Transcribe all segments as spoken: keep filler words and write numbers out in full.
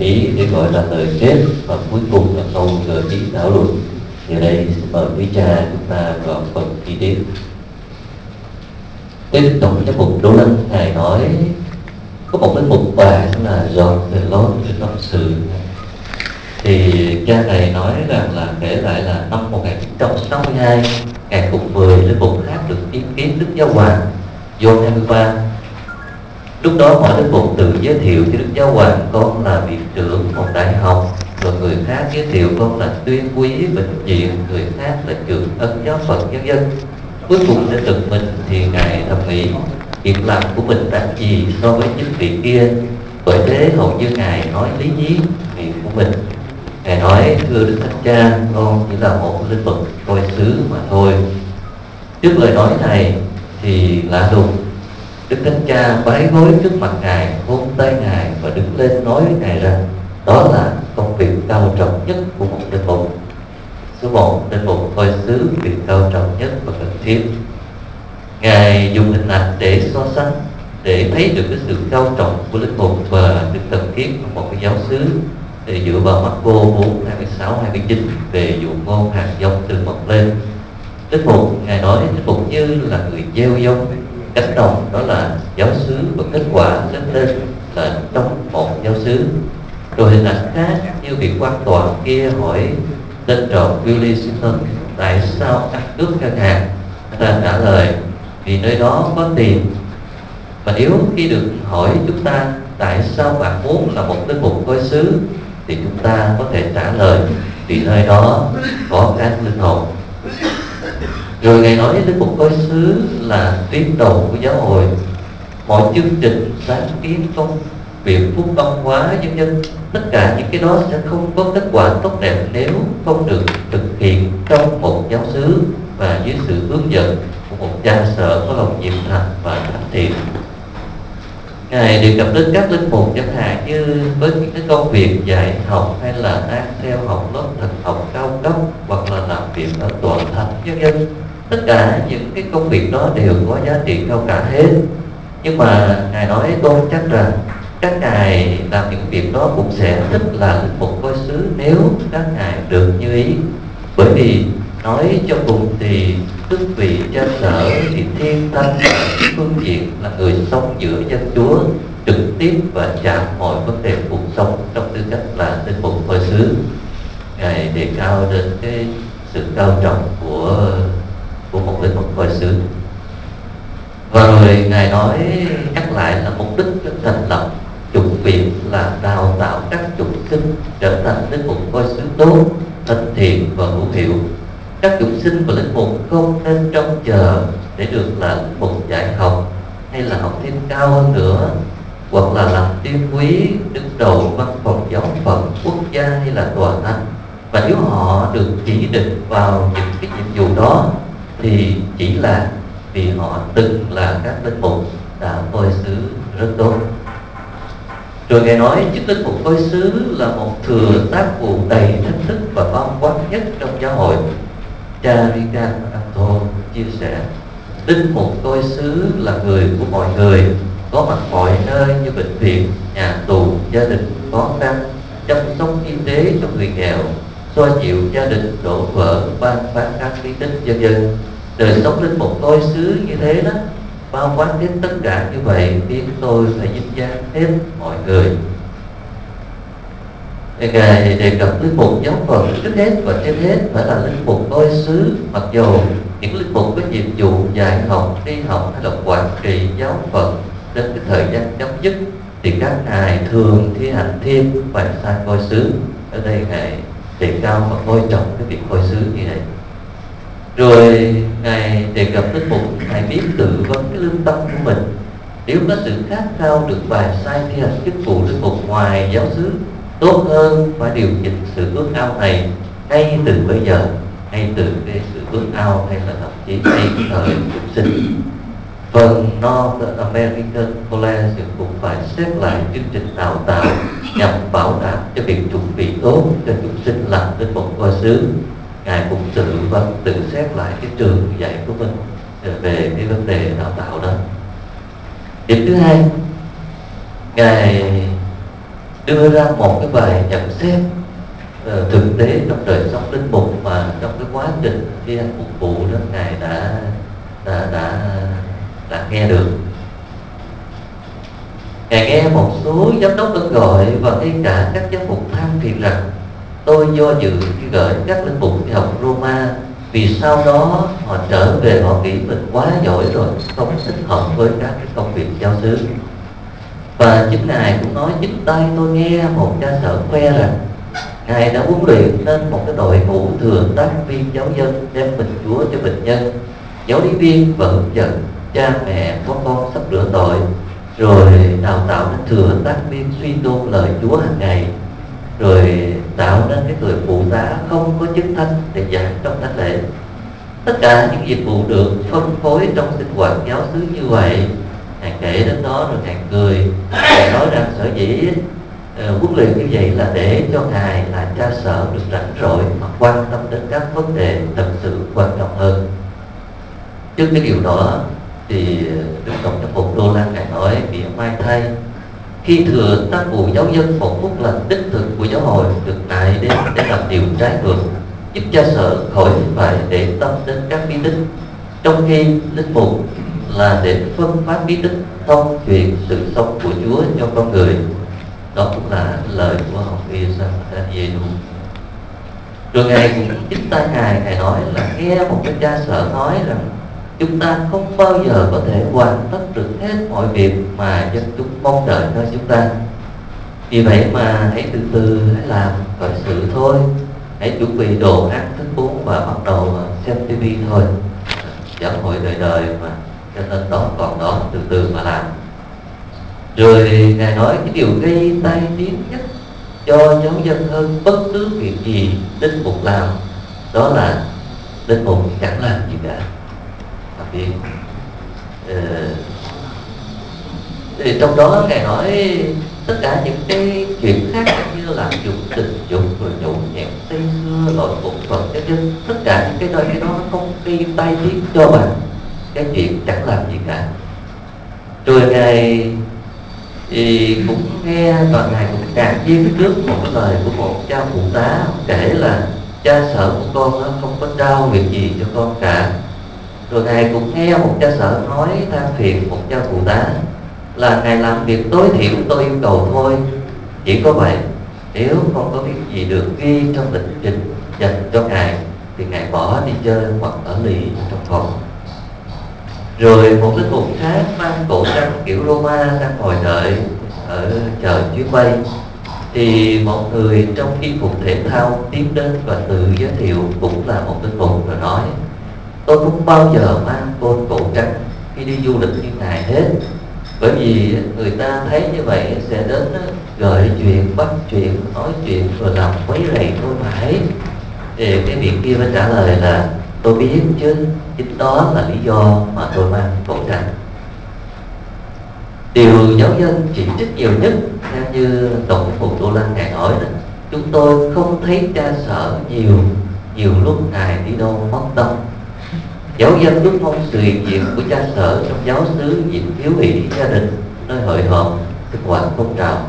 ý để gọi là lời kết và cuối cùng là câu gợi ý thảo luận. Giờ đây xin mời quý cha chúng ta vào phần chi tiết. Tiếp tục cái mục Đỗ Lân, ngài nói có một cái mục bài là John the Lord in tâm sự. Thì cha này nói rằng là kể lại là năm một nghìn chín trăm sáu mươi hai, ngài cùng mười linh mục khác được ý kiến Đức Giáo Hoàng John hai mươi ba. Lúc đó mỗi linh mục tự giới thiệu cho Đức Giáo Hoàng con là viện trưởng một đại học, rồi người khác giới thiệu con là tuyên quý bệnh viện, người khác là trưởng ân giáo phận, vân vân. Cuối cùng để tự mình thì ngài thầm nghĩ việc làm của mình đáng gì so với chính vị kia. Bởi thế hầu như ngài nói lý nhí việc của mình. Ngài nói: thưa Đức Thánh Cha, con chỉ là một linh mục coi xứ mà thôi. Trước lời nói này thì lạ lùng, Đức Thánh Cha bái gối trước mặt ngài, hôn tay ngài và đứng lên nói với ngài rằng đó là công việc cao trọng nhất của một linh mục. Số một, linh mục coi xứ việc cao trọng nhất và cần thiết. Ngài dùng hình ảnh để so sánh, để thấy được cái sự cao trọng của linh mục và sự cần thiết của một cái giáo xứ. Để dựa vào Marco bốn hai mươi sáu hai mươi chín về dụ ngôn hạt giống từ mọc lên. Linh mục, ngài nói linh mục như là người gieo giống, cánh đồng đó là giáo xứ và kết quả lớn lên là trong một giáo xứ. Rồi hình ảnh khác như vị quan tòa kia hỏi tên trộm Willie Simpson tại sao ăn cướp ngân hàng. Người ta trả lời vì nơi đó có tiền. Và nếu khi được hỏi chúng ta tại sao bạn muốn là một linh mục coi xứ, thì chúng ta có thể trả lời vì nơi đó có các linh hồn. Rồi ngài nói linh mục coi xứ là tuyến đầu của giáo hội. Mọi chương trình sáng kiến công việc phúc công hóa nhân dân, tất cả những cái đó sẽ không có kết quả tốt đẹp nếu không được thực hiện trong một giáo xứ và dưới sự hướng dẫn của một cha sở có lòng nhiệt thành và thánh thiện. Ngài đề cập đến các linh mục chẳng hạn như với những cái công việc dạy học hay là đang theo học lớp thực học cao cấp hoặc là làm việc ở tòa thánh nhân dân. Tất cả những cái công việc đó đều có giá trị cao cả hết. Nhưng mà ngài nói tôi chắc rằng các ngài làm những việc đó cũng sẽ thích là linh mục coi xứ nếu các ngài được như ý. Bởi vì nói cho cùng thì đức vị cha sở thì thiên thanh ở phương diện là người sống giữa dân Chúa, trực tiếp và chạm mọi vấn đề cuộc sống trong tư cách là linh mục coi xứ. Ngài đề cao đến cái sự cao trọng của của một linh mục coi xứ. Và rồi ngài nói nhắc lại là mục đích thành lập chủng viện là đào tạo các chủng sinh trở thành linh mục coi xứ tốt, thân thiện và hữu hiệu. Các chủng sinh và linh mục không nên trông chờ để được là linh mục dạy học hay là học thêm cao hơn nữa, hoặc là làm tuyên quý đứng đầu văn phòng giáo phận quốc gia hay là tòa thánh. Và nếu họ được chỉ định vào những cái nhiệm vụ đó thì chỉ là vì họ từng là các linh mục đã coi xứ rất tốt. Rồi ngài nói chức linh mục coi xứ là một thừa tác vụ đầy thách thức và bao quát nhất trong giáo hội. Cha Rican Anto chia sẻ linh mục coi xứ là người của mọi người, có mặt mọi nơi như bệnh viện, nhà tù, gia đình khó khăn, chăm sóc y tế cho người nghèo, xoa dịu gia đình đổ vỡ, ban phát các lý tích, vân vân. Đời sống linh mục coi xứ như thế đó, bao quát hết tất cả như vậy, khiến tôi phải dính dáng hết mọi người. Ngài đề cập linh mục giáo phận trước hết và trên hết phải là linh mục coi xứ, mặc dầu những linh mục có nhiệm vụ dạy học, đi học hay là quản trị giáo phận đến cái thời gian chấm dứt thì các ngài thường thi hành thêm phải sai coi xứ. Ở đây ngài đề cao và coi trọng cái việc coi xứ như này. Rồi ngài đề cập linh mục ngài biết tự vấn cái lương tâm của mình. Nếu có sự khát khao được bài sai thi hành chức vụ linh mục ngoài giáo xứ, tốt hơn phải điều chỉnh sự ước ao này ngay từ bây giờ, ngay từ cái sự ước ao hay là thậm chí ngay cái thời phục sinh. Phần North American College cũng phải xét lại chương trình đào tạo nhằm bảo đảm cho việc chuẩn bị tốt cho chúng sinh làm linh mục coi xứ. Ngài cũng tự vấn, tự xét lại cái trường dạy của mình về cái vấn đề đào tạo đó. Điểm thứ hai, Ngài đưa ra một cái bài nhận xét uh, thực tế trong đời sống linh mục mà trong cái quá trình thi hành phục vụ đó ngài đã đã đã đã nghe được. Ngài nghe một số giám đốc đơn gọi và ngay cả các giám mục than phiền rằng tôi do dự khi gửi các linh mục đi học Roma vì sau đó họ trở về họ nghĩ mình quá giỏi rồi, không thích hợp với các cái công việc giáo xứ. Và chính Ngài cũng nói chính tay tôi nghe một cha sở khoe rằng Ngài đã huấn luyện nên một cái đội ngũ thừa tác viên giáo dân đem bình Chúa cho bệnh nhân, giáo lý viên và hướng dẫn cha mẹ có con sắp rửa tội, rồi đào tạo nên thừa tác viên suy tôn lời Chúa hàng ngày, rồi tạo nên cái người phụ tá không có chức thánh để giảng trong thánh lễ. Tất cả những dịch vụ được phân phối trong sinh hoạt giáo xứ như vậy. Ngài kể đến đó rồi Ngài cười. Ngài nói rằng sở dĩ uh, huấn luyện như vậy là để cho Ngài là cha sở được rảnh rỗi mà quan tâm đến các vấn đề thật sự quan trọng hơn. Trước cái điều đó thì Đức Tổng giám mục Đô Lan Ngài nói nghĩa mai thay, khi thừa tác vụ giáo dân một phút lành đích thực của giáo hội được nại đến để làm điều trái ngược, giúp cha sở khỏi phải để tâm đến các bí tích, trong khi linh mục là để phân phát bí tích thông truyền sự sống của Chúa cho con người. Đó cũng là lời của học viên Giê-ru. Rồi Ngài cũng chính tay Ngài Ngài nói là nghe một cái cha sở nói rằng chúng ta không bao giờ có thể hoàn tất được hết mọi việc mà dân chúng mong đợi nơi chúng ta. Vì vậy mà hãy từ từ hãy làm khởi sự thôi, hãy chuẩn bị đồ ăn thức uống và bắt đầu xem tivi thôi. Giáo hội đời đời mà, cho nên đó còn đó, từ từ mà làm. Rồi Ngài nói cái điều gây tai tiếng nhất cho giáo dân hơn bất cứ việc gì linh mục làm, đó là linh mục chẳng làm gì cả. Vì uh, thì trong đó Ngài nói tất cả những cái chuyện khác như là dục tình dục rồi nhậu nhẹt say xưa lỗi bổn phận cái chân, tất cả những cái đó cái đó nó không gây tai tiếng cho bạn cái chuyện chẳng làm gì cả. Rồi Ngài thì cũng nghe và Ngài cũng ngạc nhiên trước một cái lời của một cha phụ tá kể là cha sở của con nó không có trao việc gì cho con cả. Rồi Ngài cũng nghe một cha sở nói than phiền một cha phụ tá là Ngài làm việc tối thiểu tôi yêu cầu thôi, chỉ có vậy, nếu không có việc gì được ghi trong lịch trình dành cho Ngài thì Ngài bỏ đi chơi hoặc ở lì trong phòng. Rồi một linh mục khác mang cổ trang kiểu Roma đang ngồi đợi ở chờ chuyến bay, thì một người trong y phục thể thao tiến đến và tự giới thiệu cũng là một linh mục rồi nói: tôi không bao giờ mang côn cổ trắng khi đi du lịch như Ngài hết, bởi vì người ta thấy như vậy sẽ đến gợi chuyện, bắt chuyện, nói chuyện rồi làm quấy rầy tôi mãi. Thì cái vị kia mới trả lời là tôi biết chứ, chính đó là lý do mà tôi mang cổ trắng. Điều giáo dân chỉ trích nhiều nhất theo như Tổng giám mục Đô Lan Ngài nói đó, chúng tôi không thấy cha sở nhiều nhiều lúc Ngài đi đâu mất tâm. Giáo dân ước mong sự hiện diện của cha sở trong giáo xứ dịp hiếu hỷ gia đình, nơi hội họp, sinh hoạt phong trào.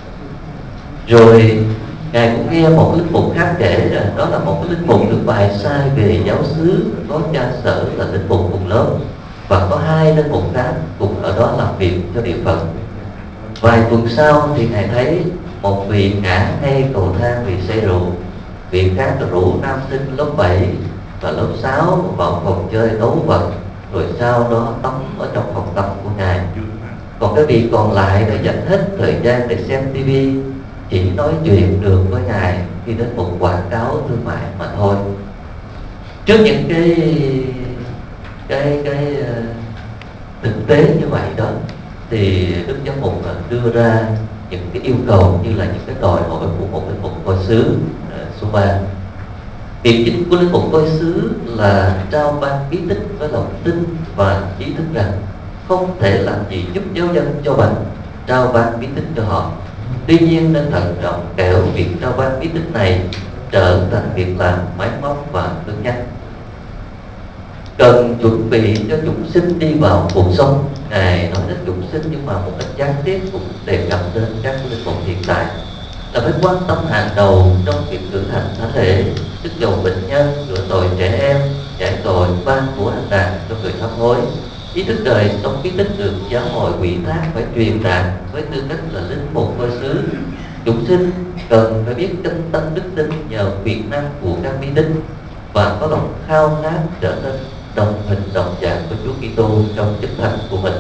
Rồi Ngài cũng nghe một linh mục khác kể là đó là một linh mục được bài sai về giáo xứ, có cha sở là linh mục cùng lớp và có hai linh mục khác cùng ở đó làm việc cho địa phận. Vài tuần sau thì Ngài thấy một vị ngã ngay cầu thang vì say rượu, vị khác là rủ nam sinh lớp bảy và lớp sáu vào phòng chơi đấu vật, rồi sau đó tắm ở trong phòng tập của Ngài. Còn cái vị còn lại là dành hết thời gian để xem tivi, chỉ nói chuyện được với Ngài khi đến một quảng cáo thương mại mà thôi. Trước những cái cái cái thực tế như vậy đó, thì Đức Giám mục đưa ra những cái yêu cầu như là những cái đòi hỏi của một linh mục coi xứ. Số ba, việc chính của linh mục coi xứ là trao ban bí tích với lòng tin và ý thức rằng không thể làm gì giúp giáo dân cho bằng trao ban bí tích cho họ. Tuy nhiên nên thận trọng kẻo việc trao ban bí tích này trở thành việc làm máy móc và cứng nhắc. cần chuẩn bị cho chúng sinh đi vào cuộc sống. Ngài nói đến chúng sinh nhưng mà một cách gián tiếp cũng đề cập đến các linh mục hiện tại, là phải quan tâm hàng đầu trong việc cử hành thánh lễ, tức dầu bệnh nhân, rửa tội trẻ em, giải tội, ban của hành đàn cho người sám hối. Ý thức đời sống bí tích được giáo hội ủy thác phải truyền đạt với tư cách là linh mục ngôi xứ. Chúng sinh cần phải biết tinh tấn đức tin nhờ quyền năng của các bí tích và có lòng khao khát trở nên đồng hình đồng dạng với Chúa Kitô trong chức thành của mình.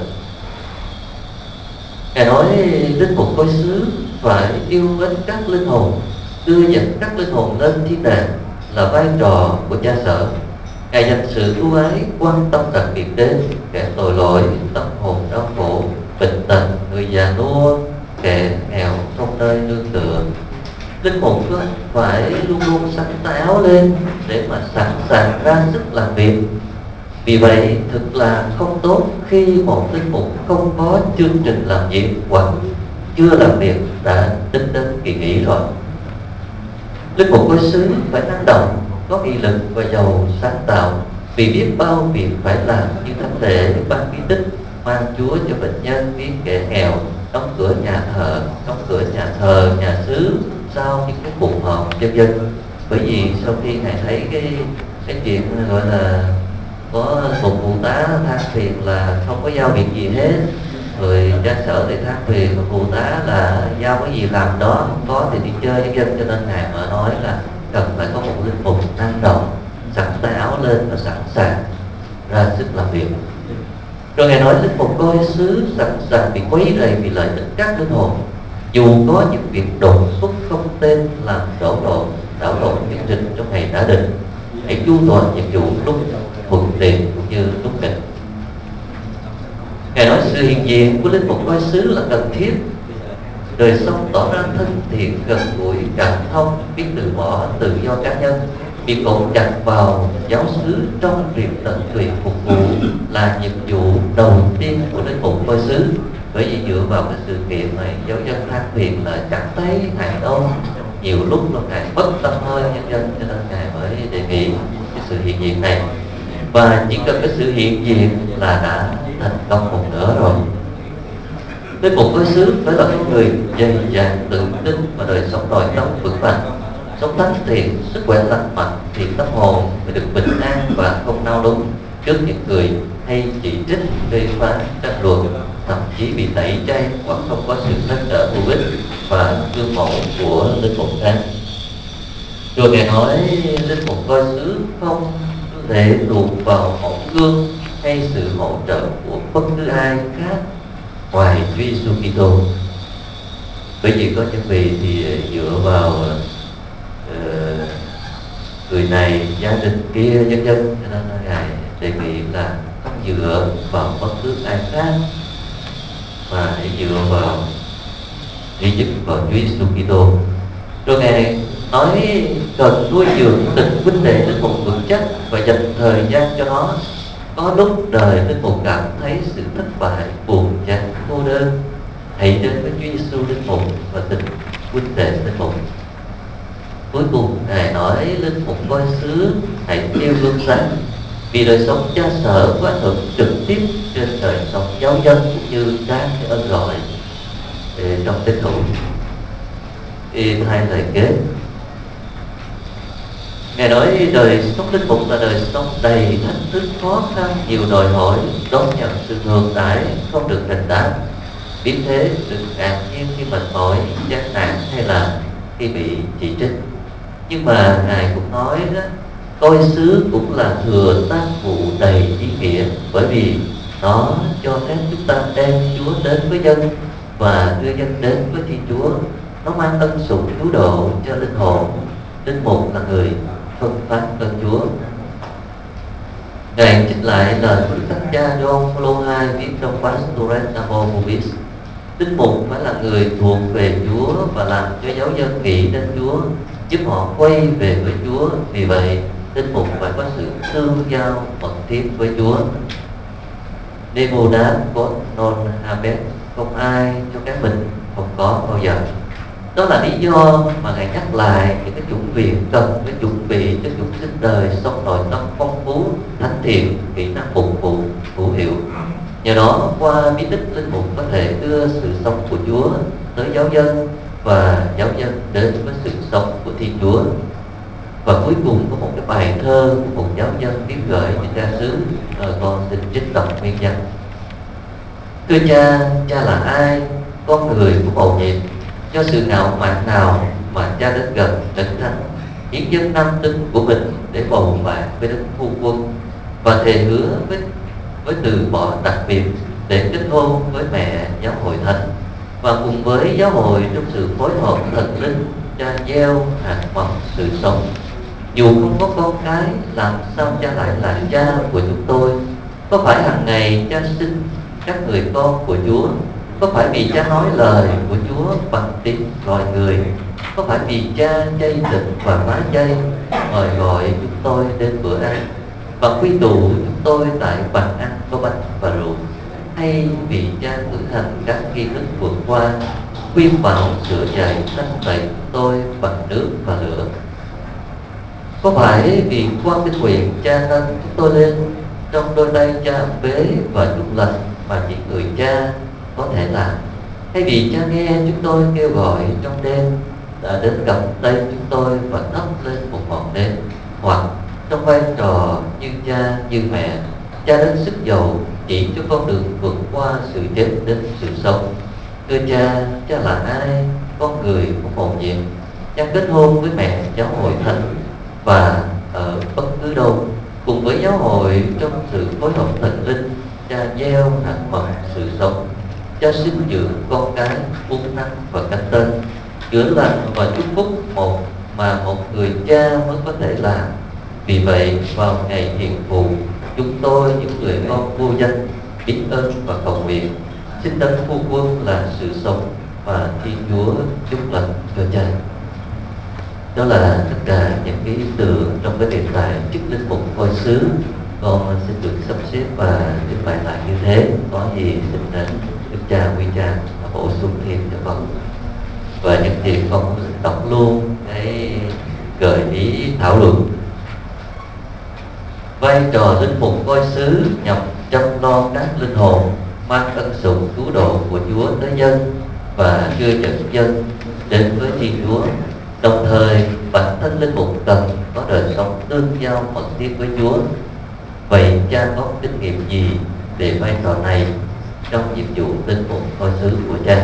Ngài nói linh mục ngôi xứ phải yêu mến các linh hồn, đưa dẫn các linh hồn lên thiên đàng là vai trò của cha sở. Ngài dành sự ưu ái quan tâm đặc biệt đến kẻ tội lỗi, tâm hồn đau khổ, bệnh tật, người già nua, kẻ nghèo không nơi nương tựa. Linh mục phải luôn luôn xách tay áo lên để mà sẵn sàng ra sức làm việc. Vì vậy thực là không tốt khi một linh mục không có chương trình làm việc hoặc chưa làm việc đã tính đến kỳ nghỉ rồi. Linh mục ngôi xứ phải năng động, có nghị lực và giàu sáng tạo, vì biết bao việc phải làm như thánh lễ, ban bí tích, mang Chúa cho bệnh nhân, viếng kẻ nghèo, đóng cửa nhà thờ, đóng cửa nhà thờ, nhà xứ sau những cái cuộc họp vân vân. Bởi vì sau khi ngài thấy cái cái chuyện gọi là có một phụ tá than phiền là không có giao việc gì hết, rồi cha sở thì than phiền phụ tá là giao cái gì làm đó, không có thì đi chơi với dân, cho nên ngài mà nói là cần phải có một linh mục năng động, sẵn tay áo lên và sẵn sàng ra sức làm việc. Rồi ngài nói linh mục coi xứ sẵn sàng bị quấy rầy vì lợi ích các linh hồn, dù có những việc đột xuất không tên làm đổ lộn đảo lộn chương trình trong ngày đã định. Hãy chu toàn nhiệm vụ lúc thuận tiện cũng như lúc nghịch. Ngài nói sự hiện diện của linh mục coi xứ là cần thiết. Đời sống tỏ ra thân thiện, gần gũi, cảm thông, biết từ bỏ tự do cá nhân, bị cột chặt vào giáo xứ trong việc tận tụy phục vụ là nhiệm vụ đầu tiên của linh mục coi xứ. Bởi vì dựa vào cái sự kiện này, giáo dân than phiền là chẳng thấy ngài đâu, nhiều lúc là ngài bất tâm hơi nhân dân, cho nên ngài mới đề nghị cái sự hiện diện này. Và chỉ cần cái sự hiện diện là đã thành công một nửa rồi. Linh mục coi xứ phải là người dày dạn, tự tin và đời sống nội tâm vững vàng, sống thánh thiện, sức khỏe lành mạnh, thì tâm hồn phải được bình an và không nao núng trước những người hay chỉ trích, phê phán, tranh luận, thậm chí bị tẩy chay hoặc không có sự nâng đỡ hữu ích và gương mẫu của linh mục khác. Rồi ngài nói linh mục coi xứ không lệ thuộc vào mẫu gương hay sự hỗ trợ của bất cứ ai khác ngoài Chúa Giêsu Kitô. Bởi vì có những vị thì dựa vào uh, người này, gia đình kia, vân vân, cho nên ngài đề nghị là không dựa vào bất cứ ai khác mà hãy dựa vào duy nhất vào Chúa Giêsu Kitô. Rồi ngài nói cần nuôi dưỡng tình huynh đệ linh mục vững chắc và dành thời gian cho nó. Có lúc đời linh mục cảm thấy sự thất bại, buồn chán, cô đơn, hãy đến với Chúa Giêsu linh mục và tình huynh đệ linh mục. Cuối cùng ngài nói linh mục coi xứ hãy nêu gương sáng, vì đời sống cha sở có ảnh hưởng trực tiếp trên đời sống giáo dân cũng như các cái ơn gọi trong tín hữu. Y hai lời kết, ngài nói đời sống linh mục là đời sống đầy thách thức, khó khăn, nhiều đòi hỏi, đón nhận sự ngược đãi, không được đền đáp. Biết thế đừng ngạc nhiên khi mệt mỏi, chán nản hay là khi bị chỉ trích. Nhưng mà ngài cũng nói đó, coi xứ cũng là thừa tác vụ đầy ý nghĩa, bởi vì nó cho phép chúng ta đem Chúa đến với dân và đưa dân đến với Thiên Chúa. Nó mang ân sủng cứu độ cho linh hồn. Linh mục là người phân phát ơn Chúa. Ngài trích lại lời của Đức Thánh Cha John Paul hai viết trong Pastores Namo Vobis: linh mục phải là người thuộc về Chúa và làm cho giáo dân nghĩ đến Chúa, giúp họ quay về với Chúa. Vì vậy, linh mục phải có sự tương giao mật thiết với Chúa. Nemo đáp có non habet, không ai cho cái mình không có bao giờ. Đó là lý do mà ngài nhắc lại những cái chủng viện cần phải chuẩn bị cho chủng sinh đời sống nội tâm phong phú thánh thiện, kỹ năng phục vụ hữu hiệu. Nhờ đó, qua bí tích, linh mục có thể đưa sự sống của Chúa tới giáo dân và giáo dân đến với sự sống của Thiên Chúa. Và cuối cùng có một cái bài thơ của một giáo dân viết gửi cho cha xứ, rồi con xin trích đọc nguyên văn. Thưa cha, cha là ai? Con người của mầu nhiệm. Do sự ngạo mạn nào mà cha đến gần đấng thánh, hiến dâng nam tính của mình để bầu bạn với đấng phu quân, và thề hứa với với từ bỏ đặc biệt để kết hôn với mẹ giáo hội thánh, và cùng với giáo hội trong sự phối hợp thần linh, cha gieo hạt mầm sự sống. Dù không có con cái, làm sao cha lại là cha của chúng tôi? Có phải hàng ngày cha sinh các người con của Chúa? Có phải vì cha nói lời của Chúa bằng tiếng gọi người? Có phải vì cha chay thịt và phá chay, mời gọi chúng tôi đến bữa ăn, và quy tụ chúng tôi tại bàn ăn có bánh và rượu? Hay vì cha cử hành các nghi thức vượt qua, khuyên bảo sửa dạy thanh tẩy chúng tôi bằng nước và lửa? Có phải vì qua kinh nguyện cha nâng chúng tôi lên trong đôi tay cha ẩm bế và chúc lành mà chỉ người cha có thể làm? Hay vì cha nghe chúng tôi kêu gọi trong đêm đã đến gặp tay chúng tôi và thắp lên một ngọn nến? Hoặc trong vai trò như cha như mẹ, cha đến sức dầu chỉ cho con đường vượt qua sự chết đến sự sống? Thưa cha, cha là ai? Con người của mầu nhiệm. Cha kết hôn với mẹ giáo hội thánh, và ở bất cứ đâu cùng với giáo hội trong sự phối hợp thần linh, cha gieo hạt mầm sự sống. Cha sinh dưỡng con cái uống nắng và cánh tên, chữa lành và chúc phúc một mà một người cha mới có thể làm. Vì vậy, vào ngày hiền phụ, chúng tôi những người con vô danh biết ơn và cầu nguyện, xin đấng phu quân là sự sống và Thiên Chúa chúc lành cho cha. Đó là tất cả những cái ý tưởng trong cái đề tài chức linh mục coi xứ. Con xin được sắp xếp và trình bày lại như thế. Có gì xin đến đức cha quy cha bổ sung thêm cho con. Và nhân tiện con cũng xin đọc luôn cái gợi ý thảo luận. Vai trò linh mục coi xứ nhằm chăm lo các linh hồn, mang ân sủng cứu độ của Chúa tới dân và đưa dẫn dân đến với Thiên Chúa. Đồng thời, bản thân linh mục cần có đời sống tương giao mật thiết với Chúa. Vậy cha có kinh nghiệm gì về vai trò này trong nhiệm vụ linh mục coi xứ của cha?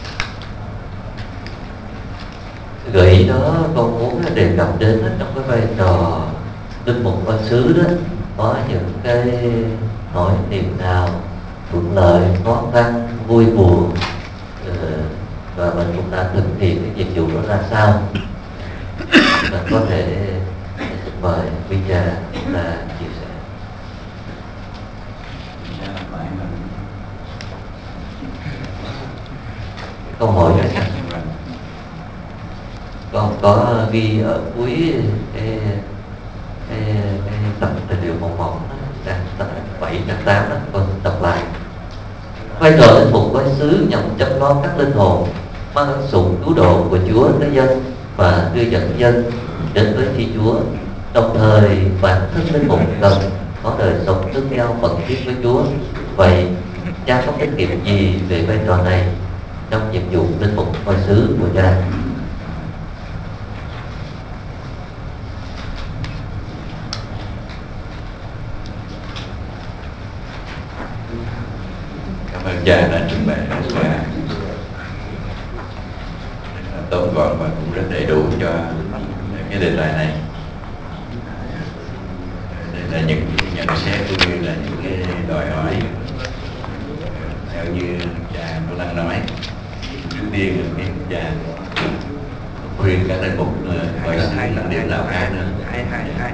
Gợi ý đó con muốn đề cập đến trong cái vai trò linh mục coi xứ đó, có những cái nỗi niềm nào, thuận lợi, khó khăn, vui buồn, và mình cũng đã thực hiện cái nhiệm vụ đó ra sao. Mình có thể mời quý cha chúng ta chia sẻ. Câu hỏi này con có ghi ở cuối cái cái, cái tập tài liệu mỏng mỏng đó, tập bảy tập tám đó, con đọc lại. Vai trò linh mục coi xứ nhằm chăm lo các linh hồn, mang ân sủng cứu độ của Chúa tới dân và đưa dẫn dân đến với Thiên Chúa. Đồng thời, bản thân linh mục cần có đời sống tương giao mật thiết với Chúa. Vậy cha có kinh nghiệm gì về vai trò này trong nhiệm vụ linh mục coi xứ của cha? Cảm ơn cha đã trình bày rất là tóm gọn và cũng rất đầy đủ cho cái đề tài này. Đây là những nhận xét cũng như là những cái đòi hỏi theo như cha cũng đang nói. Trước tiên là cái cha khuyên các linh mục coi xứ làm điểm nào khác nữa. Hai hai hai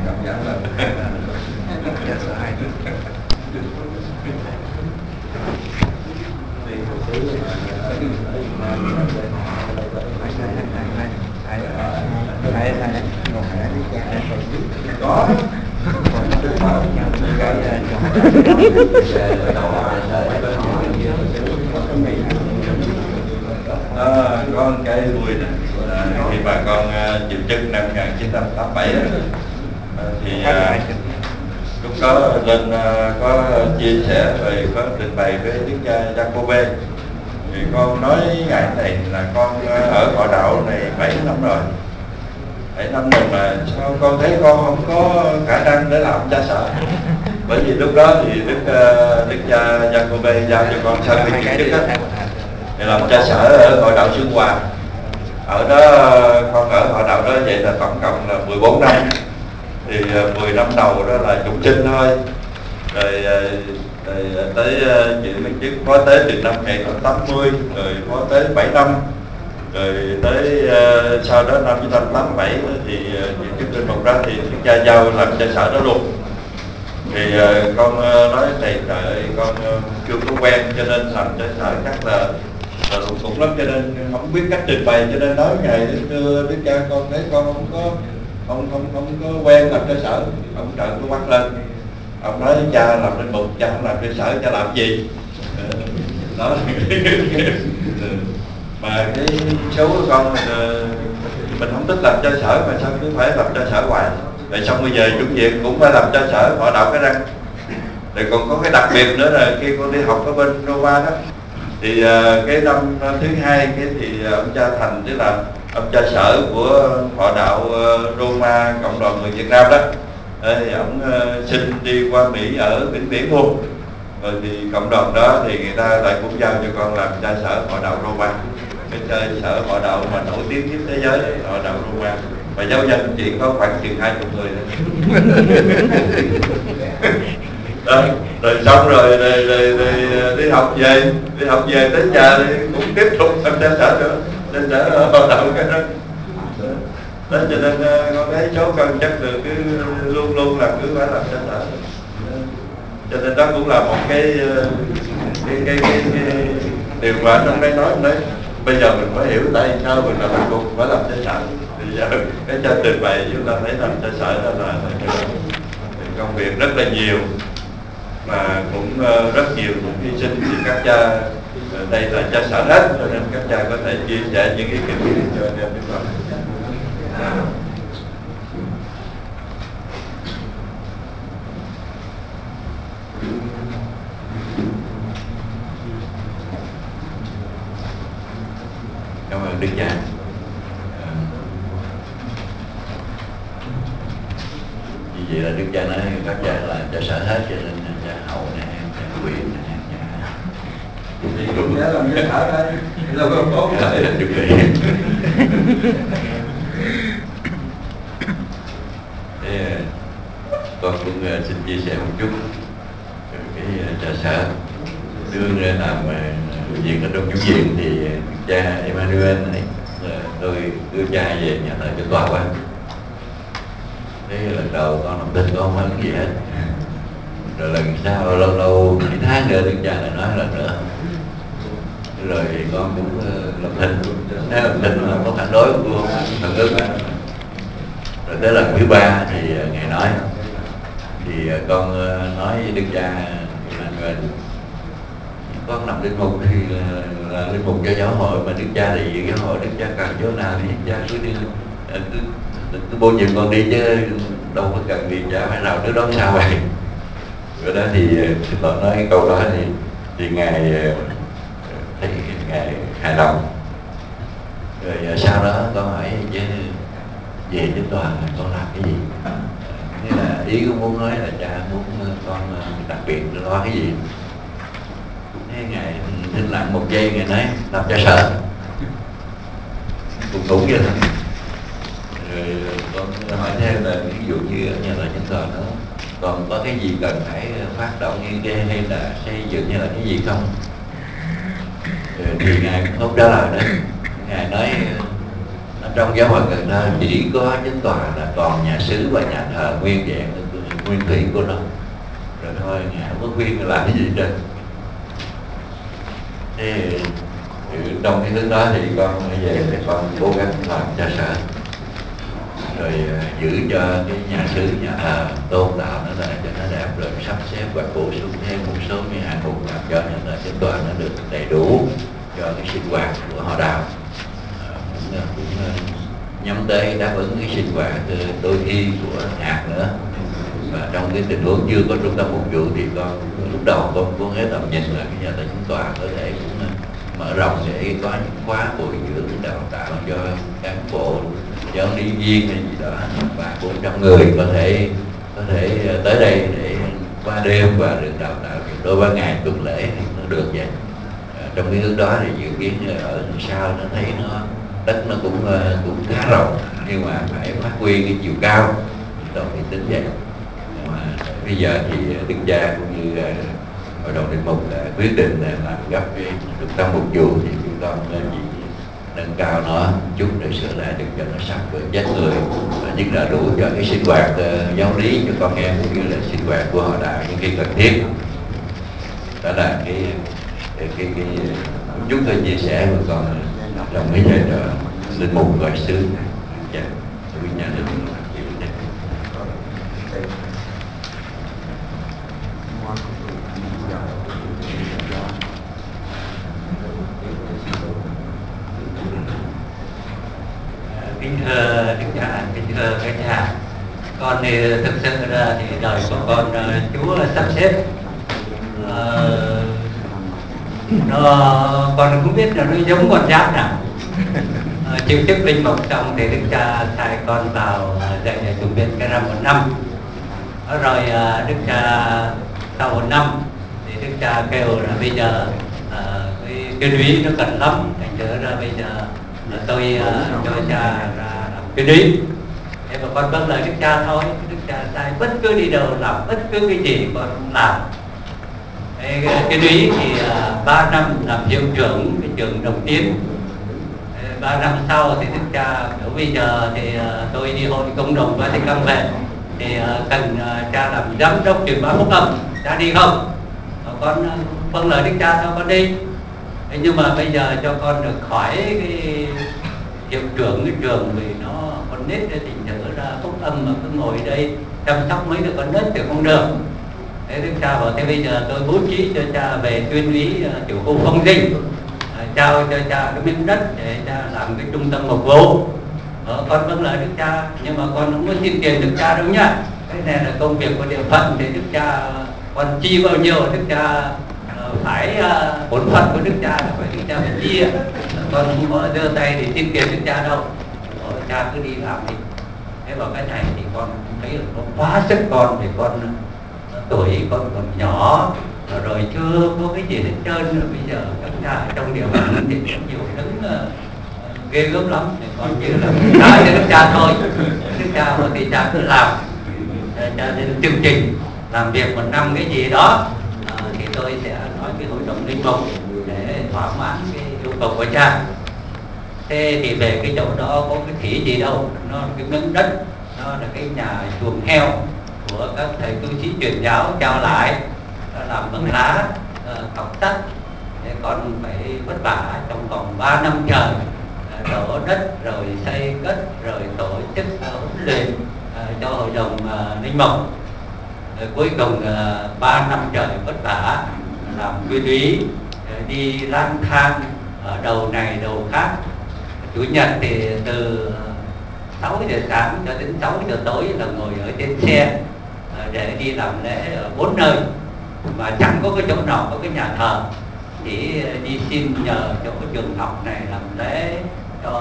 Đó, có một cái vui nè, là khi bà con uh, chịu chức năm một nghìn chín trăm tám mươi bảy đó, uh, thì uh, lúc đó lên uh, có chia sẻ rồi có trình bày với đức cha Jacobe. Thì con nói ngày này là con uh, ở họ đạo này bảy năm rồi, bảy năm rồi mà sao con thấy con không có khả năng để làm cha sở. Bởi vì lúc đó thì đức uh, đức cha Jacobe giao cho con sau khi chuyển chức á thì làm cha sở ở họ đạo Xuân Hòa. Ở đó con ở họ đạo đó vậy là tổng cộng là mười bốn năm. Thì mười năm đầu đó là chúng sinh thôi, rồi, rồi tới chuyển lên chức phó tế từ năm một nghìn chín trăm tám mươi, rồi phó tế bảy năm, rồi tới uh, sau đó năm một nghìn chín trăm tám mươi bảy thì chuyển chức lên một ra thì đức cha giao làm cha sở đó luôn. Thì uh, con uh, nói thầy trời con uh, chưa có quen cho nên làm cha sở chắc là là cũng lắm, cho nên không biết cách trình bày, cho nên nói ngày thưa đức cha con thấy con không có không không không có quen làm cha sở. Ông trợn cái mắt lên, ông nói cha làm linh mục, cha không làm cha sở, cha làm gì đó. Mà cái số của con mình, mình không thích làm cha sở mà sao cứ phải làm cha sở hoài. Rồi xong bây giờ chủ nhiệm cũng phải làm cha sở họ đạo cái răng. Rồi còn có cái đặc biệt nữa là khi con đi học ở bên Roma đó thì uh, cái năm, năm thứ hai cái thì ông cha Thành, tức là ông cha sở của họ đạo uh, Roma cộng đoàn người Việt Nam đó, thì ông uh, xin đi qua Mỹ ở vĩnh viễn luôn. Rồi thì cộng đoàn đó thì người ta lại cũng giao cho con làm cha sở họ đạo Roma, cái cha sở họ đạo mà nổi tiếng nhất thế giới, họ đạo Roma. Và giáo dân chỉ có khoảng chừng hai chục người thôi. Rồi, rồi xong rồi, rồi, rồi, rồi đi học về, đi học về tới nhà thì cũng tiếp tục làm cha sở nữa, cha sở họ đạo cái đó. Đó cho nên con thấy số con chắc là cứ luôn luôn là cứ phải làm cha sở. Cho nên đó cũng là một cái cái cái cái, cái điều mà anh đang nói đấy. Bây giờ mình mới hiểu tại sao mình làm linh mục phải làm cha sở. Thì giờ cái cha trình bày chúng ta thấy làm cha sở đó là, là công việc rất là nhiều và cũng rất nhiều những hy sinh. Thì các cha đây là cha sở hết, cho nên các cha có thể chia sẻ những cái kinh nghiệm cho anh em chúng ta. Cảm ơn đức cha. Như vậy là đức cha nói các cha là cha sở hết, cho nên cha hậu nè, cha quyền nè, thì cũng sẽ làm cha sở đây, là con tốt rồi. chuẩn bị. Thế con cũng xin chia sẻ một chút cái cha sở đưa ra làm việc ở trong chủ viện. Thì cha Emmanuel này tôi đưa cha về nhà thờ cho tòa quan. Thế lần đầu con làm tin con không có gì hết, rồi lần sau lâu lâu mấy tháng nữa thì cha lại nói lần nữa, rồi con cũng làm thinh. Nếu làm thinh là có phản đối của phản ứng. Rồi tới lần thứ ba thì ngài nói, thì con nói với đức cha Emmanuel, con làm linh mục thì là, là linh mục cho giáo hội, mà đức cha thì giáo hội đức cha cần chỗ nào thì cha cứ đi, cứ, cứ bổ nhiệm con đi chứ đâu có cần đi cha phải nào đứa đó sao vậy. Rồi đó thì tôi nói cái câu đó thì thì ngài thấy ngài hài lòng. Rồi sau đó con hỏi chứ về đến đoàn con làm cái gì. Thế là ý cũng muốn nói là cha muốn con đặc biệt lo cái gì. Thế ngài thinh lặng một giây, ngài nói làm cha sở. Cũng đúng vậy thôi. Rồi con hỏi thêm là ví dụ như ở nhà thờ Nhân Toàn đó, còn có cái gì cần phải phát động như cái hay là xây dựng hay là cái gì không? Rồi thì ngài cũng không trả lời nữa. Ngài nói ở trong giáo hội Cần Thơ chỉ có chính tòa là còn nhà xứ và nhà thờ nguyên vẹn, nguyên thủy của nó. Rồi thôi ngài không có khuyên làm cái gì hết trơn. Thế trong cái hướng đó thì con về thì con cố gắng làm cha sở, rồi giữ cho cái nhà xứ nhà thờ tôn tạo nó lại cho nó đẹp, rồi sắp xếp và bổ sung thêm một số cái hạng mục làm cho nhà thờ chính tòa nó được đầy đủ cho cái sinh hoạt của họ đạo. Cũng, cũng nhắm tới đáp ứng cái sinh hoạt đôi khi của hạt nữa. Và trong cái tình huống chưa có trung tâm phục vụ thì con lúc đầu con con hết tầm nhìn là cái nhà tài chính tòa có thể cũng mở rộng để có những khóa bồi dưỡng đào tạo cho cán bộ giáo lý viên hay gì đó ba bốn trăm người có thể có thể tới đây để qua đêm và được đào tạo đôi ba ngày tuần lễ thì nó được vậy. À, trong cái hướng đó thì dự kiến ở sau nó thấy nó đất nó cũng cũng khá rộng nhưng mà phải phát huy cái chiều cao đồng thì tính vậy. Nhưng mà bây giờ thì Đức Cha cũng như hội đồng định mục đã quyết định là làm gấp cái trung tâm phục vụ thì chúng con chỉ nâng cao nó một chút để sửa lại được cho nó sạch với chết người và nhất là đủ cho cái sinh hoạt uh, giáo lý cho con em cũng như là sinh hoạt của họ đạo những khi cần thiết. Đó là cái cái cái, cái một chút tôi chia sẻ với con trong cái giai đoạn linh mục gọi sứ dạ quý nhà linh mục chịu trách. Kính thưa Đức Cha, kính thưa các nhà, con thì thực sự là thì đời của con Chúa sắp xếp uh, nó con cũng biết là nó giống con giáp nào. Uh, chịu chức linh mục xong thì Đức Cha sai con vào dạy dạy chủ viện cái năm một năm. Uh, rồi uh, Đức Cha sau một năm thì Đức Cha kêu là bây giờ uh, cái cái úy nó cần lắm, thành thử ra bây giờ tôi uh, cho cha ra làm cái úy. Thế mà con vâng lời Đức Cha thôi. Đức Cha sai bất cứ đi đâu làm bất cứ cái gì con cũng làm. Thế, cái úy thì uh, ba năm làm hiệu trưởng cái trường Đồng Tiến. Ba năm sau thì Đức Cha kiểu bây giờ thì uh, tôi đi hội cộng đồng Vatican về thì uh, cần uh, cha làm giám đốc truyền bá phúc âm, cha đi không? Uh, con uh, vâng lời Đức Cha sao con đi. Thế nhưng mà bây giờ cho con được khỏi cái hiệu trưởng cái trường vì nó con nít thì nhớ ra phúc âm mà cứ ngồi đây chăm sóc mấy đứa con nít thì không được. Thế Đức Cha bảo thế bây giờ tôi bố trí cho cha về tuyên úy uh, tiểu khu Phong Dinh, uh, trao cho cha cái miếng đất để cha làm cái trung tâm mục vụ. Ờ, con vâng lời Đức Cha nhưng mà con không có xin tiền Đức Cha đâu nhá. Cái này là công việc của địa phận thì Đức Cha con chi bao nhiêu Đức Cha phải uh, bổn phận của Đức Cha là phải Đức Cha phải chi. Con không có đưa tay để xin tiền Đức Cha đâu. Ờ, cha cứ đi làm đi. Thế vào cái này thì con thấy là nó quá sức con thì con tuổi con còn nhỏ rồi chưa có cái gì hết trơn rồi bây giờ các cha trong địa phận thì có nhiều thứ uh, ghê gớm lắm thì con chỉ là nói cho Đức Cha thôi. Đức Cha mà thì cha cứ làm cha lên chương trình làm việc một năm cái gì đó à, thì tôi sẽ nói với hội đồng linh mục để thỏa mãn cái yêu cầu của cha. Thế thì về cái chỗ đó có cái khỉ gì đâu, nó là cái miếng đất, nó là cái nhà chuồng heo của các thầy tu sĩ truyền giáo trao lại, nó làm bằng lá cọc sắt. Thế con phải vất vả trong vòng ba năm trời đổ đất rồi xây cất rồi tổ chức huấn luyện cho hội đồng linh mục. Cuối cùng ba năm trời vất vả làm tuyên úy, đi lang thang ở đầu này đầu khác. Chủ nhật thì từ sáu giờ sáng cho đến sáu giờ tối là ngồi ở trên xe để đi làm lễ ở bốn nơi mà chẳng có cái chỗ nào có cái nhà thờ, chỉ đi xin nhờ chỗ trường học này làm lễ cho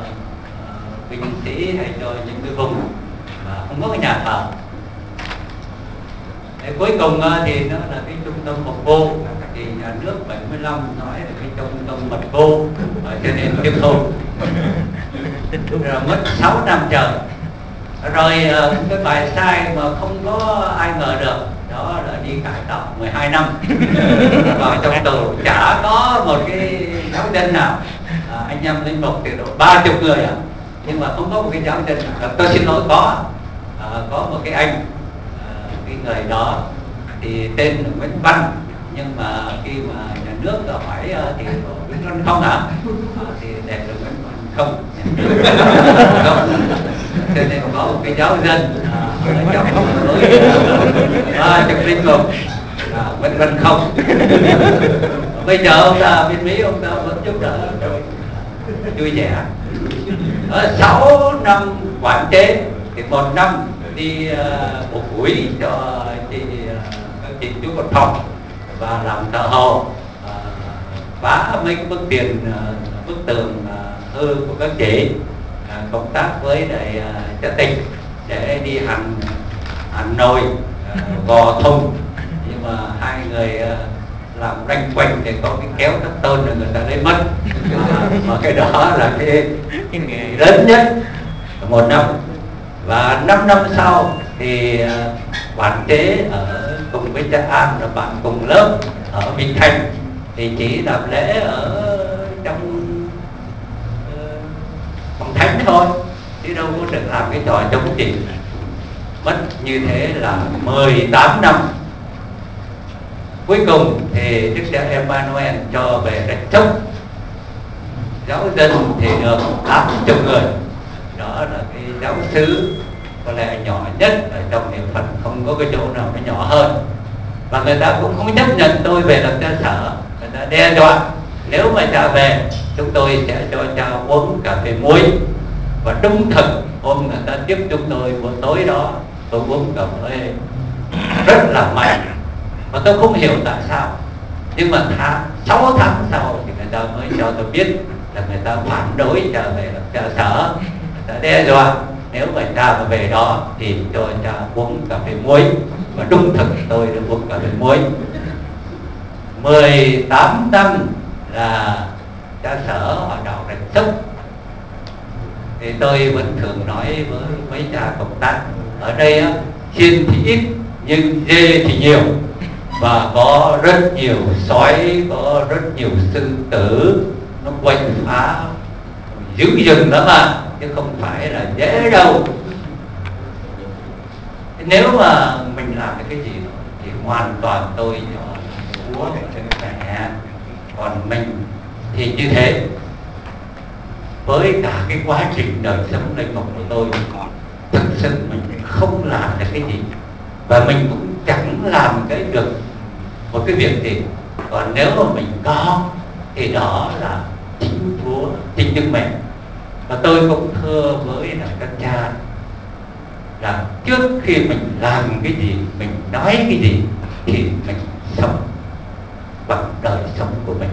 uh, binh sĩ hay cho những cái vùng mà không có cái nhà thờ. Thế cuối cùng uh, thì nó là cái trung tâm mật vụ thì nhà nước bảy mươi lăm nói là cái trung tâm mật vụ uh, cho nên tiếp tục rồi mất sáu năm trời rồi uh, cái bài sai mà không có ai ngờ được đó là đi cải tạo mười hai năm vào trong tù chả có một cái giáo dân nào. À, anh em linh mục thì độ ba chục người à, nhưng mà không có một cái giáo dân nào. Tôi xin lỗi có à, có một cái anh à, cái người đó thì tên là Nguyễn Văn, nhưng mà khi mà nhà nước hỏi thì Nguyễn Văn không hả à, thì đẹp là Nguyễn Văn không không cho nên có một cái giáo dân à, ở trong với ba chục linh mục à, Nguyễn Văn không. Bây giờ ông ta bên Mỹ ông ta vẫn giúp đỡ vui vẻ. Ở sáu năm quản chế thì một năm đi uh, bộ củi cho chị uh, các chị chú Quận Phòng và làm thợ hồ, uh, phá mấy cái bức tiền uh, bức tường uh, hư của các chị, uh, công tác với lại uh, gia đình để đi hành hành nồi, uh, gò thùng, nhưng mà hai người uh, làm ranh quanh thì có cái kéo thắt tôn là người ta lấy mất, à, mà cái đó là cái, cái lớn nhất một năm. Và năm năm sau thì uh, quản chế ở cùng với cha An là bạn cùng lớp ở Vĩnh Thành thì chỉ làm lễ ở trong uh, phòng thánh thôi, chứ đâu có được làm cái trò chống chỉ. Mất như thế là mười tám năm. Cuối cùng thì Đức cha Emmanuel cho về Rạch Trúc, giáo dân thì được tám mươi người. Đó là cái giáo xứ có lẽ nhỏ nhất ở trong niệm Phật, không có cái chỗ nào nó nhỏ hơn. Và người ta cũng không chấp nhận tôi về làm cha sở, người ta đe dọa nếu mà cha về chúng tôi sẽ cho cha uống cà phê muối. Và đúng thật hôm người ta tiếp chúng tôi buổi tối đó, tôi uống cà phê rất là mạnh, mà tôi không hiểu tại sao. Nhưng mà tháng sáu tháng sau thì người ta mới cho tôi biết là người ta phản đối cha về làm cha sở, người ta đe dọa nếu mà cha mà về đó thì cho cha uống cà phê muối. Và đúng thật tôi đã uống cà phê muối. Mười tám năm là cha sở ở đạo Rạch Trúc. Thì tôi vẫn thường nói với mấy cha công tác ở đây á, chiên thì ít nhưng dê thì nhiều, và có rất nhiều sói, có rất nhiều sư tử nó quanh phá giữ rừng lắm mà, chứ không phải là dễ đâu. Nếu mà mình làm cái gì đó, thì hoàn toàn tôi cho Chúa và mẹ. Còn mình thì như thế. Với cả cái quá trình đời sống linh mục của tôi, thực sự mình không làm được cái gì, và mình cũng chẳng làm cái được một cái việc gì. Còn nếu mà mình có thì đó là chính Chúa, chính Đức Mẹ. Và tôi cũng thưa với là các cha là trước khi mình làm cái gì, mình nói cái gì, thì mình sống bằng đời sống của mình.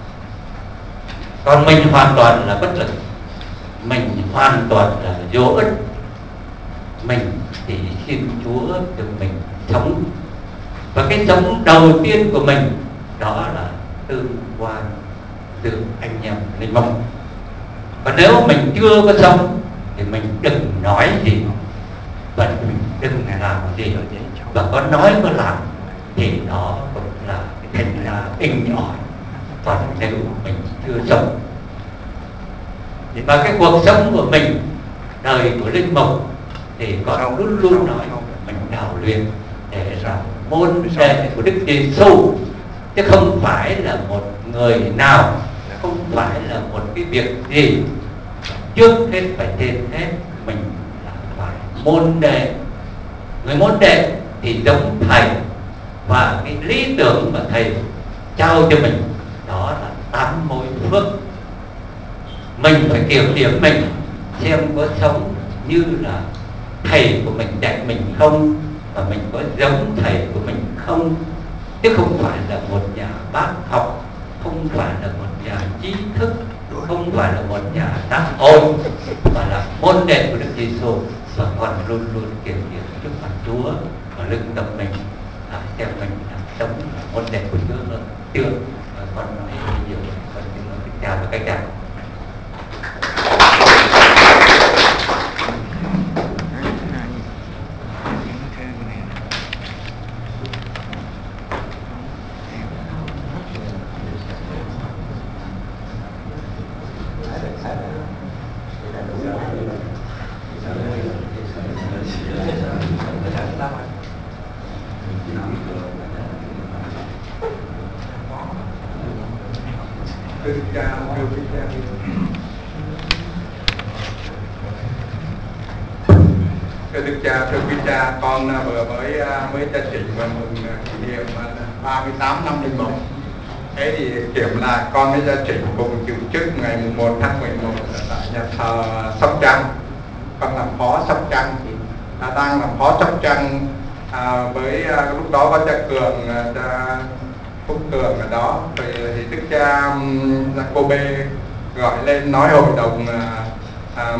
Còn mình hoàn toàn là bất lực, mình hoàn toàn là vô ích. Mình thì xin Chúa cho mình sống. Và cái sống đầu tiên của mình đó là tương quan giữa anh em linh mục. Và nếu mình chưa có sống thì mình đừng nói gì, và mình đừng làm gì. Và có nói có làm thì đó cũng là cái thành ra inh ỏi. Còn nếu mình chưa sống, và cái cuộc sống của mình, đời của linh mục thì con luôn luôn nói mình đào luyện để làm môn đệ của Đức Giêsu, chứ không phải là một người nào, không phải là một cái việc gì. Trước hết phải trên hết mình là phải môn đệ. Người môn đệ thì giống thầy, và cái lý tưởng mà thầy trao cho mình đó là tám mối phước. Mình phải kiểm điểm mình xem có sống như là thầy của mình dạy mình không, và mình có giống thầy của mình không, chứ không phải là một nhà bác học, không phải là một nhà trí thức, không phải là một nhà tác ôn, mà là môn đệ của Đức Giêsu. Và còn luôn luôn kiểm điểm trước mặt Chúa và lưng tâm mình à, xem mình là sống là môn đệ của Chúa hơn chưa. Và con nói nhiều, con xin nói tất cả và cách cả. Thưa Đức Cha, thưa Đức Cha, thưa Đức Cha, thưa Đức Cha, con vừa mới mới cha trình và mừng kỷ niệm ba mươi tám năm linh mục. Thế thì kiểm là con mới cha trình cùng chủ chức ngày mùng một tháng mười một tại nhà thờ Sóc Trăng. Con làm phó Sóc Trăng. à, đang làm phó sóc trăng à, với à, lúc đó có cha Cường, à, cha Phúc Cường ở đó. Thì, thì đức cha um, Jacobe gọi lên nói hội đồng à, à,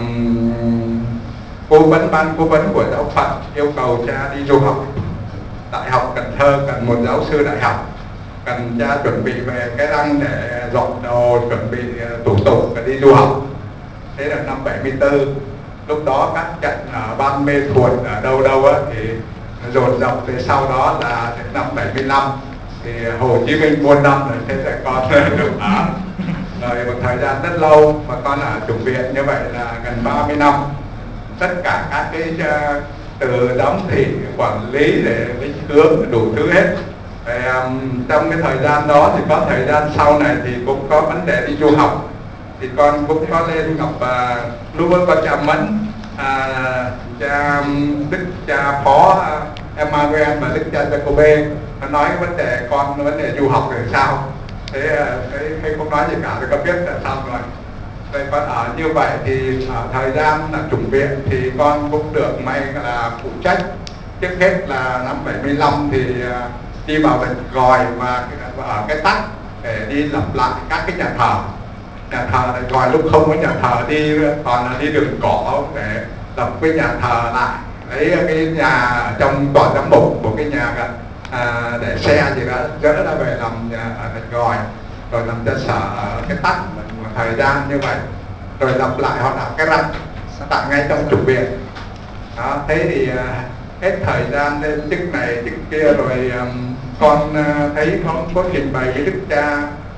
cố vấn ban cố vấn của giáo phận yêu cầu cha đi du học Đại học Cần Thơ, cần một giáo sư đại học, cần cha chuẩn bị về cái răng để dọn đồ, chuẩn bị uh, thủ tục để đi du học. Thế là năm bảy mươi tư, lúc đó các trận ở Ban Mê Thuột ở đâu đâu á, thì dồn dập. Từ sau đó là đến năm bảy mươi lăm thì Hồ Chí Minh muôn năm rồi, thế là con được ở rồi một thời gian rất lâu mà con ở chủng viện như vậy là gần ba mươi năm. Tất cả các cái uh, từ giám thị, quản lý để định hướng đủ thứ hết. Rồi, um, trong cái thời gian đó thì có thời gian sau này thì cũng có vấn đề đi du học, thì con cũng có lên gặp uh, lúc đó có cha Mẫn, uh, cha đức cha phó uh, Emmanuel và đức cha Jacobe. Nó nói vấn đề con vấn đề du học rồi sao, thế uh, thấy, thấy không nói gì cả, thì con biết là xong rồi. Vậy con ở như vậy thì ở thời gian là chủng viện thì con cũng được may là phụ trách. Trước hết là năm bảy mươi lăm thì uh, đi vào Rạch Gòi và, và ở cái Tắc để đi lập lại các cái nhà thờ. Nhà thờ Rạch Gòi lúc không có nhà thờ đi, còn là đi đường cỏ để lập cái nhà thờ lại. Đấy, cái nhà trong tòa giám mục của cái nhà à, để xe gì đó dỡ ra về làm nhà ở Rạch Gòi, rồi làm cơ sở ở cái Tắc một thời gian như vậy, rồi lập lại họ đạo cái răng tại ngay trong chủng viện đó. Thế thì uh, hết thời gian lên chức này chức kia rồi, um, con uh, thấy có có trình bày với đức cha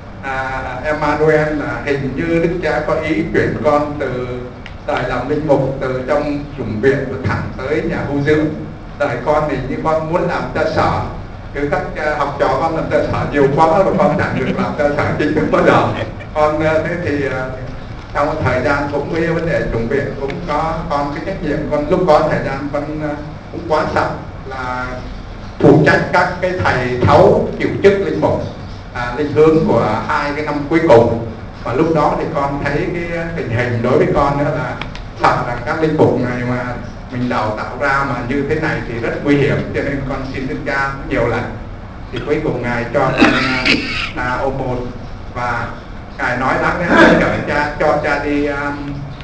uh, Emmanuel là hình như đức cha có ý chuyển con từ đời làm linh mục từ trong chủng viện và thẳng tới nhà tu dưỡng. Đời con thì như con muốn làm cha sở, cứ các uh, học trò con làm cha sở nhiều quá mà con chẳng được làm cha sở chính thức bao giờ. Con uh, thế thì uh, trong một thời gian cũng với vấn đề chủng viện cũng có con cái trách nhiệm, con lúc có thời gian con uh, cũng quá sợ là phụ trách các cái thầy thấu chịu chức linh mục à, linh hướng của hai cái năm cuối cùng. Và lúc đó thì con thấy cái tình hình đối với con nữa là sợ rằng các linh mục này mà mình đào tạo ra mà như thế này thì rất nguy hiểm, cho nên con xin đức cha nhiều lần. Thì cuối cùng ngài cho con à, ôm một và ngài nói lắm đấy, chở cha cho cha đi à,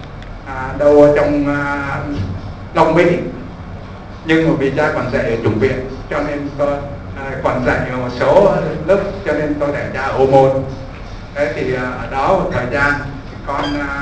à, đâu ở trong à, Long Mỹ, nhưng mà vì cha còn dạy ở chủng viện cho nên con à, còn dạy ở một số lớp, cho nên tôi để cha ô môn. Thế thì à, ở đó một thời gian thì con à,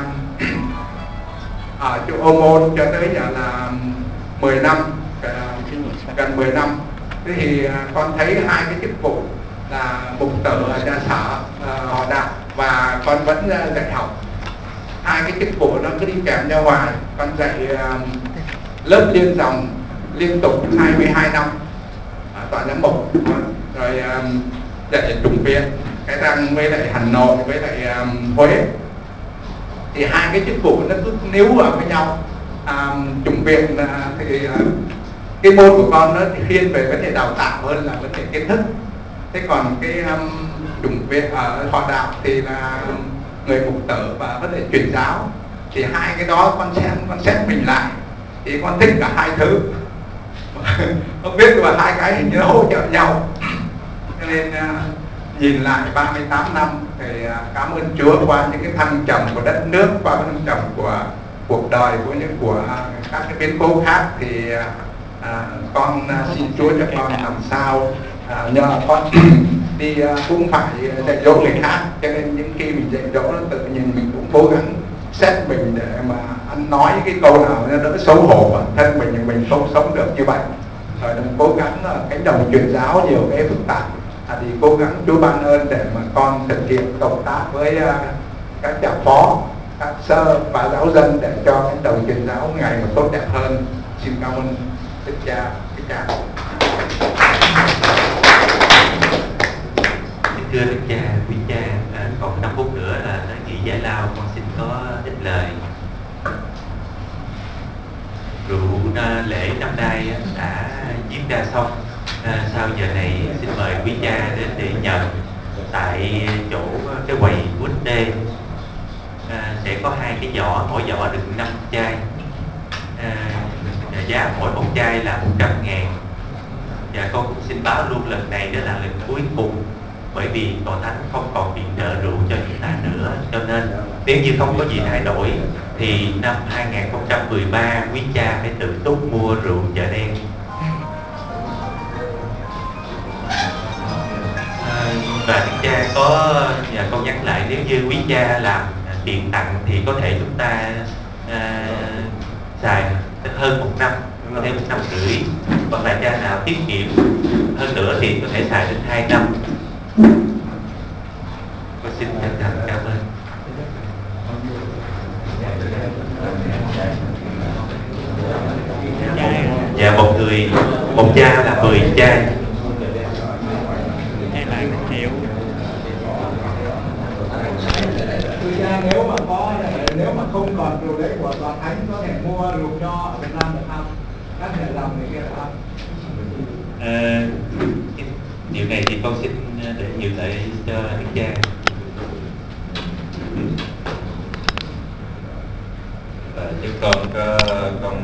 ở chỗ ô môn cho tới giờ là mười năm, gần mười năm. Thế thì à, con thấy hai cái chức vụ là mục tử ở nhà sở à, họ đạo, và con vẫn à, dạy học. Hai cái chức vụ nó cứ đi kèm ra ngoài. Con dạy à, lớp liên dòng liên tục hai mươi hai năm ở tòa giám mục, rồi um, dạy ở chủng viện cái răng với lại Hà Nội với lại um, Huế. Thì hai cái chức vụ nó cứ níu vào với nhau. um, chủng viện uh, thì uh, cái môn của con nó thì thiên về vấn đề đào tạo hơn là vấn đề kiến thức. Thế còn cái um, chủng viện ở họ đạo thì là người mục tử và vấn đề truyền giáo. Thì hai cái đó con xem con xét mình lại thì con thích cả hai thứ. Không biết mà hai cái hình như nó hỗ trợ nhau, cho nên uh, nhìn lại ba mươi tám năm thì uh, cảm ơn Chúa qua những cái thăng trầm của đất nước, qua cái thăng trầm của cuộc đời của những của uh, các cái biến cố khác, thì uh, uh, con uh, xin Chúa cho con làm sao uh, nhờ con đi uh, cũng phải dạy dỗ người khác, cho nên những khi mình dạy dỗ tự nhiên mình cũng cố gắng xét mình để mà anh nói cái câu nào nó đỡ xấu hổ bản thân mình, mình không sống được như vậy. Rồi đừng cố gắng cánh đồng truyền giáo nhiều cái phức tạp, à, thì cố gắng Chúa ban ơn để mà con thực hiện công tác với uh, các cha phó, các sơ và giáo dân để cho cánh đồng truyền giáo ngày một tốt đẹp hơn. Xin cảm ơn đức cha, đức cha. Thưa đức cha, quý cha, à, còn năm phút nữa là tới nghỉ giải lao, con xin có ít lời. Rượu à, lễ năm nay đã diễn ra xong. À, sau giờ này xin mời quý cha đến để nhận tại chỗ cái quầy quýt đê. À, sẽ có hai cái giỏ, mỗi giỏ được năm chai. À, giá mỗi một chai là một trăm ngàn. Và con cũng xin báo luôn lần này đó là lần cuối cùng, bởi vì Tòa Thánh không còn viện trợ rượu cho chúng ta nữa, cho nên nếu như không có gì thay đổi thì năm hai nghìn không trăm mười ba quý cha phải tự túc mua rượu chợ đen. À, và đức cha có và con nhắc lại, nếu như quý cha làm tiền tặng thì có thể chúng ta à, xài hơn một năm, có thể một năm rưỡi, hoặc là cha nào tiết kiệm hơn nữa thì có thể xài đến hai năm. Con xin chân thành cảm ơn. Dạ, một người một cha là mười chai. Nếu mà có nếu mà không còn rượu đấy của Tòa Thánh có thể mua rượu nho ở Việt Nam được không? Các nhà làm này kia được không? À, điều này thì con xin để nhường lại cho đức cha. Và chứ con có con